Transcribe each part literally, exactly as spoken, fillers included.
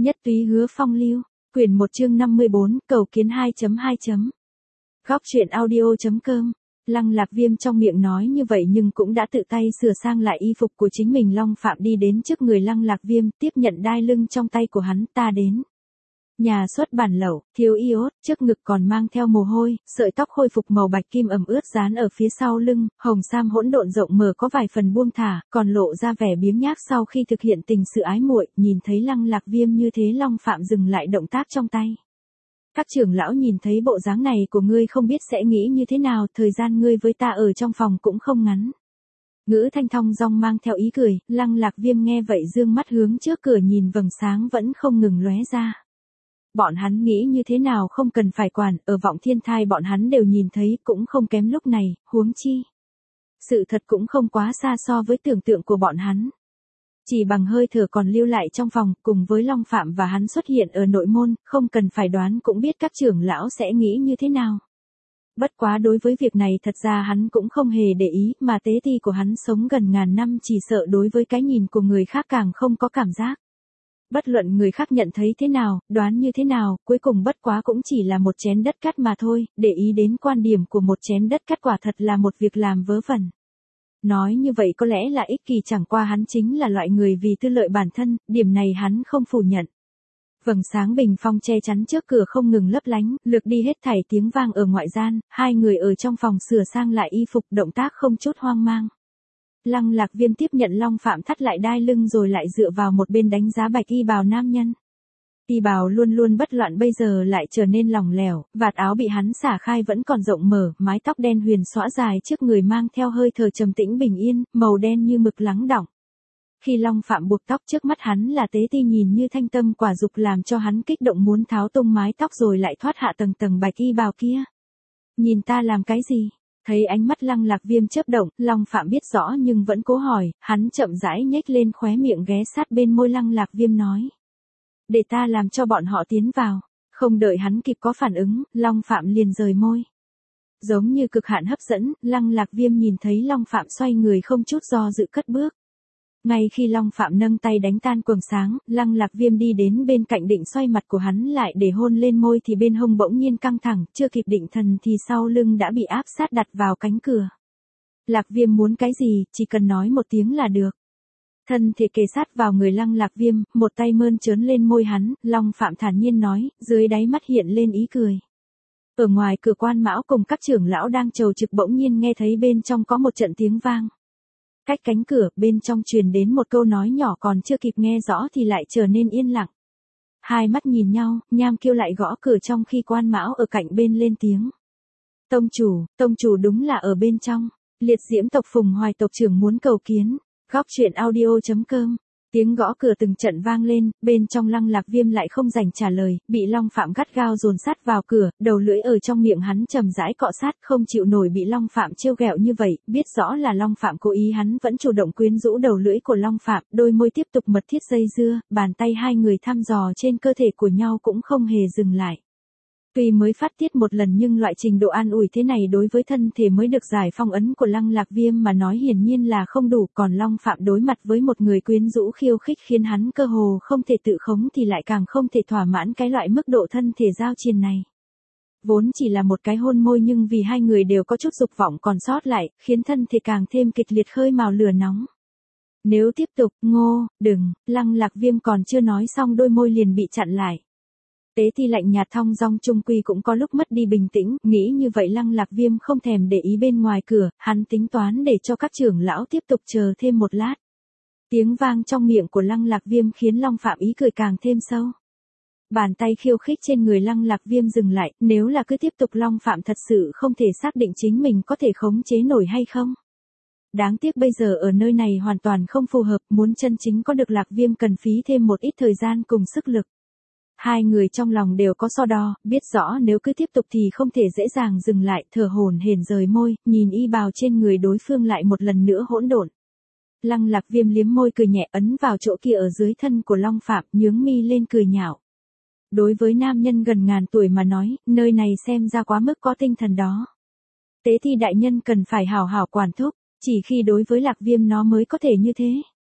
Nhất túy hứa phong lưu, quyển một chương năm mươi bốn, cầu kiến hai chấm hai. Góc truyện audio chấm com. Lăng Lạc Viêm trong miệng nói như vậy nhưng cũng đã tự tay sửa sang lại y phục của chính mình. Long Phạm đi đến trước người Lăng Lạc Viêm, tiếp nhận đai lưng trong tay của hắn. Ta đến nhà xuất bản lẩu, thiếu iốt, trước ngực còn mang theo mồ hôi, sợi tóc khôi phục màu bạch kim ẩm ướt dán ở phía sau lưng, hồng sam hỗn độn rộng mở có vài phần buông thả, còn lộ ra vẻ biếng nhác sau khi thực hiện tình sự ái muội. Nhìn thấy Lăng Lạc Viêm như thế, Long Phạm dừng lại động tác trong tay. Các trưởng lão nhìn thấy bộ dáng này của ngươi không biết sẽ nghĩ như thế nào, thời gian ngươi với ta ở trong phòng cũng không ngắn. Ngữ thanh thong dong mang theo ý cười, Lăng Lạc Viêm nghe vậy dương mắt hướng trước cửa nhìn vầng sáng vẫn không ngừng lóe ra. Bọn hắn nghĩ như thế nào không cần phải quản, ở Vọng Thiên Thai bọn hắn đều nhìn thấy, cũng không kém lúc này, huống chi. Sự thật cũng không quá xa so với tưởng tượng của bọn hắn. Chỉ bằng hơi thở còn lưu lại trong phòng, cùng với Long Phạm và hắn xuất hiện ở nội môn, không cần phải đoán cũng biết các trưởng lão sẽ nghĩ như thế nào. Bất quá đối với việc này thật ra hắn cũng không hề để ý, mà tế ti của hắn sống gần ngàn năm chỉ sợ đối với cái nhìn của người khác càng không có cảm giác. Bất luận người khác nhận thấy thế nào, đoán như thế nào, cuối cùng bất quá cũng chỉ là một chén đất cát mà thôi, để ý đến quan điểm của một chén đất cát quả thật là một việc làm vớ vẩn. Nói như vậy có lẽ là ích kỷ, chẳng qua hắn chính là loại người vì tư lợi bản thân, điểm này hắn không phủ nhận. Vầng sáng bình phong che chắn trước cửa không ngừng lấp lánh, lược đi hết thảy tiếng vang ở ngoại gian, hai người ở trong phòng sửa sang lại y phục, động tác không chút hoang mang. Lăng Lạc Viêm tiếp nhận Long Phạm thắt lại đai lưng rồi lại dựa vào một bên đánh giá bạch y bào nam nhân. Y bào luôn luôn bất loạn bây giờ lại trở nên lỏng lẻo, vạt áo bị hắn xả khai vẫn còn rộng mở, mái tóc đen huyền xõa dài trước người mang theo hơi thở trầm tĩnh bình yên, màu đen như mực lắng đọng. Khi Long Phạm buộc tóc trước mắt hắn là tế ti nhìn như thanh tâm quả dục làm cho hắn kích động muốn tháo tung mái tóc rồi lại thoát hạ tầng tầng bạch y bào kia. Nhìn ta làm cái gì? Thấy ánh mắt Lăng Lạc Viêm chớp động, Long Phạm biết rõ nhưng vẫn cố hỏi, hắn chậm rãi nhếch lên khóe miệng ghé sát bên môi Lăng Lạc Viêm nói. Để ta làm cho bọn họ tiến vào. Không đợi hắn kịp có phản ứng, Long Phạm liền rời môi. Giống như cực hạn hấp dẫn, Lăng Lạc Viêm nhìn thấy Long Phạm xoay người không chút do dự cất bước. Ngay khi Long Phạm nâng tay đánh tan quầng sáng, Lăng Lạc Viêm đi đến bên cạnh định xoay mặt của hắn lại để hôn lên môi thì bên hông bỗng nhiên căng thẳng, chưa kịp định thần thì sau lưng đã bị áp sát đặt vào cánh cửa. Lạc Viêm muốn cái gì, chỉ cần nói một tiếng là được. Thân thể kề sát vào người Lăng Lạc Viêm, một tay mơn trớn lên môi hắn, Long Phạm thản nhiên nói, dưới đáy mắt hiện lên ý cười. Ở ngoài cửa Quan Mão cùng các trưởng lão đang chầu trực bỗng nhiên nghe thấy bên trong có một trận tiếng vang. Cách cánh cửa, bên trong truyền đến một câu nói nhỏ còn chưa kịp nghe rõ thì lại trở nên yên lặng. Hai mắt nhìn nhau, Nham Kiêu lại gõ cửa trong khi Quan Mão ở cạnh bên lên tiếng. Tông chủ, tông chủ đúng là ở bên trong. Liệt Diễm tộc Phùng Hoài tộc trưởng muốn cầu kiến. Góc truyện audio chấm com. Tiếng gõ cửa từng trận vang lên, bên trong Lăng Lạc Viêm lại không dành trả lời, bị Long Phạm gắt gao dồn sát vào cửa, đầu lưỡi ở trong miệng hắn trầm rãi cọ sát, không chịu nổi bị Long Phạm trêu ghẹo như vậy, biết rõ là Long Phạm cố ý hắn vẫn chủ động quyến rũ đầu lưỡi của Long Phạm, đôi môi tiếp tục mật thiết dây dưa, bàn tay hai người thăm dò trên cơ thể của nhau cũng không hề dừng lại. Tuy mới phát tiết một lần nhưng loại trình độ an ủi thế này đối với thân thể mới được giải phong ấn của Lăng Lạc Viêm mà nói hiển nhiên là không đủ, còn Long Phạm đối mặt với một người quyến rũ khiêu khích khiến hắn cơ hồ không thể tự khống thì lại càng không thể thỏa mãn cái loại mức độ thân thể giao triền này. Vốn chỉ là một cái hôn môi nhưng vì hai người đều có chút dục vọng còn sót lại, khiến thân thể càng thêm kịch liệt khơi mào lửa nóng. Nếu tiếp tục, ngô, đừng, Lăng Lạc Viêm còn chưa nói xong đôi môi liền bị chặn lại. Tế Ti lạnh nhạt thong dong trung quy cũng có lúc mất đi bình tĩnh, nghĩ như vậy Lăng Lạc Viêm không thèm để ý bên ngoài cửa, hắn tính toán để cho các trưởng lão tiếp tục chờ thêm một lát. Tiếng vang trong miệng của Lăng Lạc Viêm khiến Long Phạm ý cười càng thêm sâu. Bàn tay khiêu khích trên người Lăng Lạc Viêm dừng lại, nếu là cứ tiếp tục Long Phạm thật sự không thể xác định chính mình có thể khống chế nổi hay không. Đáng tiếc bây giờ ở nơi này hoàn toàn không phù hợp, muốn chân chính có được Lạc Viêm cần phí thêm một ít thời gian cùng sức lực. Hai người trong lòng đều có so đo, biết rõ nếu cứ tiếp tục thì không thể dễ dàng dừng lại, thở hổn hển rời môi, nhìn y bào trên người đối phương lại một lần nữa hỗn độn. Lăng Lạc Viêm liếm môi cười nhẹ ấn vào chỗ kia ở dưới thân của Long Phạm, nhướng mi lên cười nhạo. Đối với nam nhân gần ngàn tuổi mà nói, nơi này xem ra quá mức có tinh thần đó. Tế Thi đại nhân cần phải hào hào quản thúc, chỉ khi đối với Lạc Viêm nó mới có thể như thế.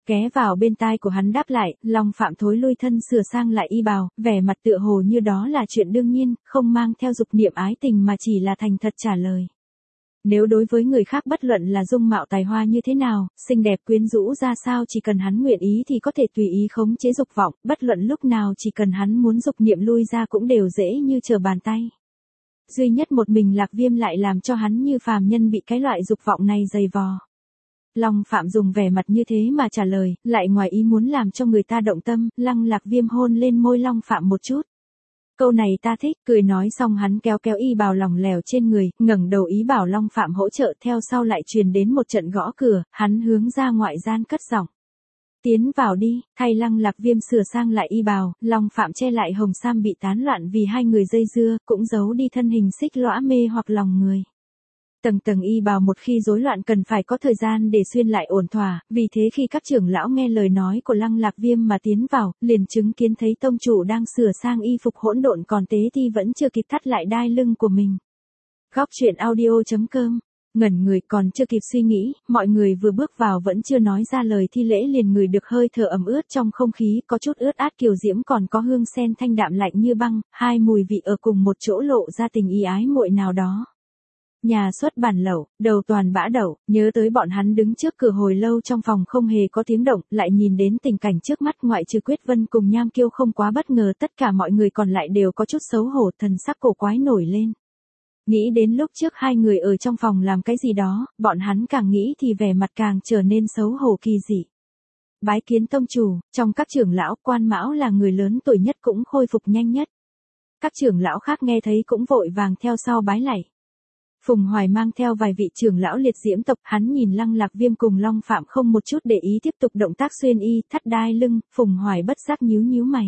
ghé vào bên tai của hắn đáp lại, Long Phạm thối lui thân sửa sang lại y bào, vẻ mặt tựa hồ như đó là chuyện đương nhiên, không mang theo dục niệm ái tình mà chỉ là thành thật trả lời. Nếu đối với người khác bất luận là dung mạo tài hoa như thế nào, xinh đẹp quyến rũ ra sao, chỉ cần hắn nguyện ý thì có thể tùy ý khống chế dục vọng, bất luận lúc nào chỉ cần hắn muốn dục niệm lui ra cũng đều dễ như trở bàn tay. Duy nhất một mình Lạc Viêm lại làm cho hắn như phàm nhân bị cái loại dục vọng này dày vò. Long Phạm dùng vẻ mặt như thế mà trả lời, lại ngoài ý muốn làm cho người ta động tâm, Lăng Lạc Viêm hôn lên môi Long Phạm một chút. Câu này ta thích, cười nói xong hắn kéo kéo y bào lỏng lẻo trên người, ngẩng đầu ý bảo Long Phạm hỗ trợ, theo sau lại truyền đến một trận gõ cửa, hắn hướng ra ngoại gian cất giọng. Tiến vào đi, thay Lăng Lạc Viêm sửa sang lại y bào, Long Phạm che lại hồng sam bị tán loạn vì hai người dây dưa, cũng giấu đi thân hình xích lõa mê hoặc lòng người. Tầng tầng y bào một khi rối loạn cần phải có thời gian để xuyên lại ổn thỏa, vì thế khi các trưởng lão nghe lời nói của Lăng Lạc Viêm mà tiến vào, liền chứng kiến thấy tông chủ đang sửa sang y phục hỗn độn, còn Tế Ti vẫn chưa kịp thắt lại đai lưng của mình. Góc truyện audio chấm com, ngẩn người còn chưa kịp suy nghĩ, mọi người vừa bước vào vẫn chưa nói ra lời thi lễ liền ngửi được hơi thở ẩm ướt trong không khí, có chút ướt át kiều diễm còn có hương sen thanh đạm lạnh như băng, hai mùi vị ở cùng một chỗ lộ ra tình ý ái muội nào đó. Nhà xuất bản lẩu, đầu toàn bã đậu, nhớ tới bọn hắn đứng trước cửa hồi lâu trong phòng không hề có tiếng động, lại nhìn đến tình cảnh trước mắt ngoại trừ Quyết Vân cùng Nham Kiêu không quá bất ngờ, tất cả mọi người còn lại đều có chút xấu hổ, thần sắc cổ quái nổi lên. Nghĩ đến lúc trước hai người ở trong phòng làm cái gì đó, bọn hắn càng nghĩ thì vẻ mặt càng trở nên xấu hổ kỳ dị. Bái kiến tông chủ, trong các trưởng lão, Quan Mão là người lớn tuổi nhất cũng khôi phục nhanh nhất. Các trưởng lão khác nghe thấy cũng vội vàng theo sau bái lạy. Phùng Hoài mang theo vài vị trưởng lão liệt diễm tộc, hắn nhìn Lăng Lạc Viêm cùng Long Phạm không một chút để ý tiếp tục động tác xuyên y, thắt đai lưng, Phùng Hoài bất giác nhíu nhíu mày.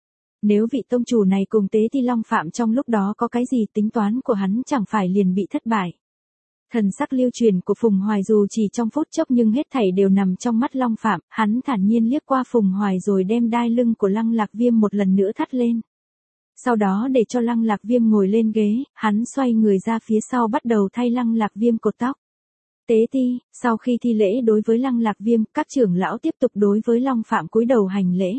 Nếu vị tông chủ này cùng Tế Ti Long Phạm trong lúc đó có cái gì tính toán của hắn chẳng phải liền bị thất bại. Thần sắc lưu truyền của Phùng Hoài dù chỉ trong phút chốc nhưng hết thảy đều nằm trong mắt Long Phạm, hắn thản nhiên liếc qua Phùng Hoài rồi đem đai lưng của Lăng Lạc Viêm một lần nữa thắt lên. Sau đó để cho Lăng Lạc Viêm ngồi lên ghế, hắn xoay người ra phía sau bắt đầu thay Lăng Lạc Viêm cột tóc. Tế Ti, sau khi thi lễ đối với Lăng Lạc Viêm, các trưởng lão tiếp tục đối với Long Phạm cúi đầu hành lễ.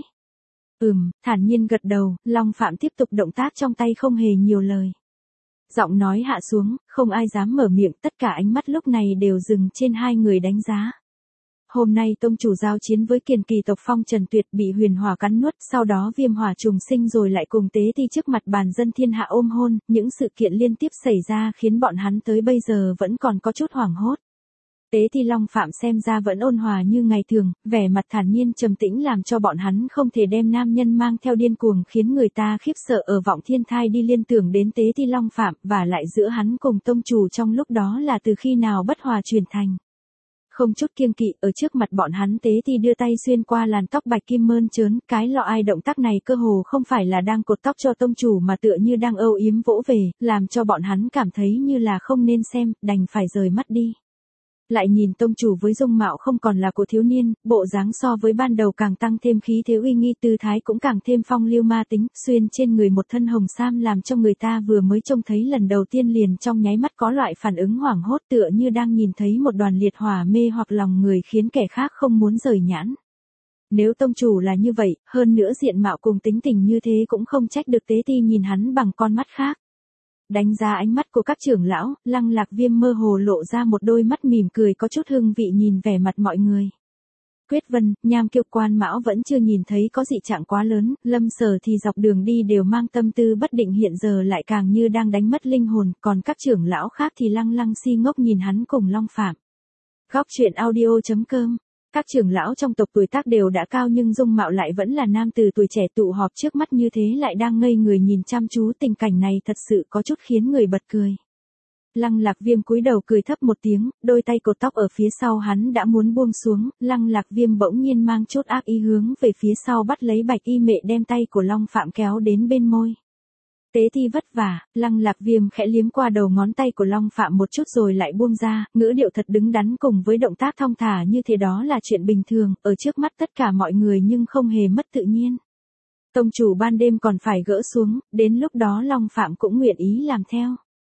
Ừm, thản nhiên gật đầu, Long Phạm tiếp tục động tác trong tay không hề nhiều lời. Giọng nói hạ xuống, không ai dám mở miệng, tất cả ánh mắt lúc này đều dừng trên hai người đánh giá. Hôm nay tông chủ giao chiến với kiền kỳ tộc Phong Trần Tuyệt bị huyền hỏa cắn nuốt, sau đó viêm hỏa trùng sinh rồi lại cùng Tế Ti trước mặt bàn dân thiên hạ ôm hôn, những sự kiện liên tiếp xảy ra khiến bọn hắn tới bây giờ vẫn còn có chút hoảng hốt. Tế Ti Long Phạm xem ra vẫn ôn hòa như ngày thường, vẻ mặt thản nhiên trầm tĩnh làm cho bọn hắn không thể đem nam nhân mang theo điên cuồng khiến người ta khiếp sợ ở Vọng Thiên Thai đi liên tưởng đến Tế Ti Long Phạm, và lại giữa hắn cùng tông chủ trong lúc đó là từ khi nào bất hòa chuyển thành. Không chút kiêng kỵ, ở trước mặt bọn hắn Tế Ti đưa tay xuyên qua làn tóc bạch kim mơn trớn, cái lọ ai động tác này cơ hồ không phải là đang cột tóc cho tông chủ mà tựa như đang âu yếm vỗ về, làm cho bọn hắn cảm thấy như là không nên xem, đành phải rời mắt đi. Lại nhìn tông chủ với dung mạo không còn là của thiếu niên, bộ dáng so với ban đầu càng tăng thêm khí thế uy nghi, tư thái cũng càng thêm phong lưu ma tính, xuyên trên người một thân hồng sam làm cho người ta vừa mới trông thấy lần đầu tiên liền trong nháy mắt có loại phản ứng hoảng hốt tựa như đang nhìn thấy một đoàn liệt hỏa mê hoặc lòng người khiến kẻ khác không muốn rời nhãn. Nếu tông chủ là như vậy, hơn nữa diện mạo cùng tính tình như thế cũng không trách được Tế Ti nhìn hắn bằng con mắt khác. Đánh giá ánh mắt của các trưởng lão, Lăng Lạc Viêm mơ hồ lộ ra một đôi mắt mỉm cười có chút hương vị nhìn vẻ mặt mọi người. Quyết Vân, Nham Kiêu, Quan Mão vẫn chưa nhìn thấy có dị trạng quá lớn, Lâm Sở thì dọc đường đi đều mang tâm tư bất định, hiện giờ lại càng như đang đánh mất linh hồn, còn các trưởng lão khác thì lăng lăng si ngốc nhìn hắn cùng Long Phạm. Góc truyện audio chấm com. Các trưởng lão trong tộc tuổi tác đều đã cao nhưng dung mạo lại vẫn là nam từ tuổi trẻ tụ họp trước mắt như thế lại đang ngây người nhìn chăm chú, tình cảnh này thật sự có chút khiến người bật cười. Lăng Lạc Viêm cúi đầu cười thấp một tiếng, đôi tay cột tóc ở phía sau hắn đã muốn buông xuống, Lăng Lạc Viêm bỗng nhiên mang chút ác ý hướng về phía sau bắt lấy bạch y mệ đem tay của Long Phạm kéo đến bên môi. Tế Ti vất vả, Lăng Lạc Viêm khẽ liếm qua đầu ngón tay của Long Phạm một chút rồi lại buông ra, ngữ điệu thật đứng đắn cùng với động tác thong thả như thế đó là chuyện bình thường, ở trước mắt tất cả mọi người nhưng không hề mất tự nhiên. Tông chủ ban đêm còn phải gỡ xuống, đến lúc đó Long Phạm cũng nguyện ý làm theo.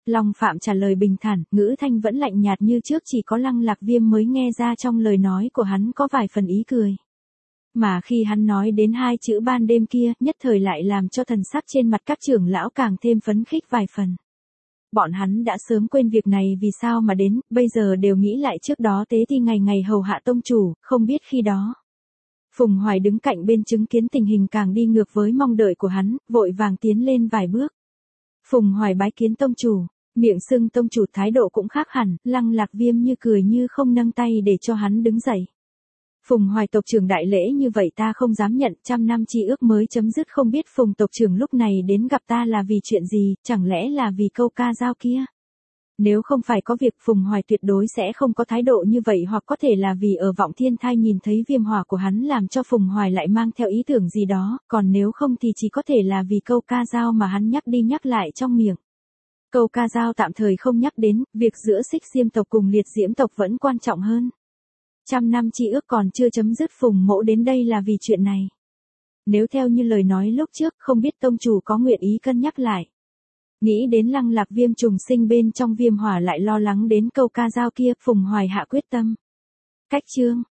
Long Phạm trả lời bình thản, ngữ thanh vẫn lạnh nhạt như trước, chỉ có Lăng Lạc Viêm mới nghe ra trong lời nói của hắn có vài phần ý cười. Mà khi hắn nói đến hai chữ ban đêm kia, nhất thời lại làm cho thần sắc trên mặt các trưởng lão càng thêm phấn khích vài phần. Bọn hắn đã sớm quên việc này vì sao mà đến, bây giờ đều nghĩ lại trước đó tế thi ngày ngày hầu hạ tông chủ, không biết khi đó. Phùng Hoài đứng cạnh bên chứng kiến tình hình càng đi ngược với mong đợi của hắn, vội vàng tiến lên vài bước. Phùng Hoài bái kiến tông chủ, miệng xưng tông chủ, thái độ cũng khác hẳn. Lăng Lạc Viêm như cười như không, nâng tay để cho hắn đứng dậy. Phùng Hoài tộc trưởng đại lễ như vậy ta không dám nhận, trăm năm chi ước mới chấm dứt, không biết Phùng tộc trưởng lúc này đến gặp ta là vì chuyện gì, chẳng lẽ là vì câu ca dao kia? Nếu không phải có việc, Phùng Hoài tuyệt đối sẽ không có thái độ như vậy, hoặc có thể là vì ở Vọng Thiên Thai nhìn thấy viêm hỏa của hắn làm cho Phùng Hoài lại mang theo ý tưởng gì đó, còn nếu không thì chỉ có thể là vì câu ca dao mà hắn nhắc đi nhắc lại trong miệng. Câu ca dao tạm thời không nhắc đến, việc giữa Xích Diêm tộc cùng Liệt Diễm tộc vẫn quan trọng hơn. Trăm năm chi ước còn chưa chấm dứt, Phùng mỗ đến đây là vì chuyện này. Nếu theo như lời nói lúc trước, không biết tông chủ có nguyện ý cân nhắc lại. Nghĩ đến Lăng Lạc Viêm trùng sinh bên trong viêm hỏa lại lo lắng đến câu ca dao kia, Phùng Hoài hạ quyết tâm. Cách chương